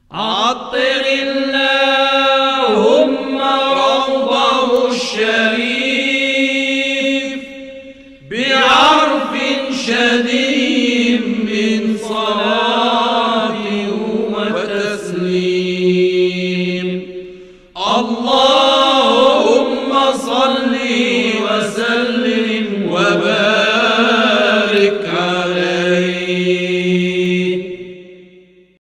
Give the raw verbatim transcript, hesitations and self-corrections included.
عطر اللهم روضه الشريف بعرف شديد من صلاة وتسليم. اللهم صل وسلم وبارك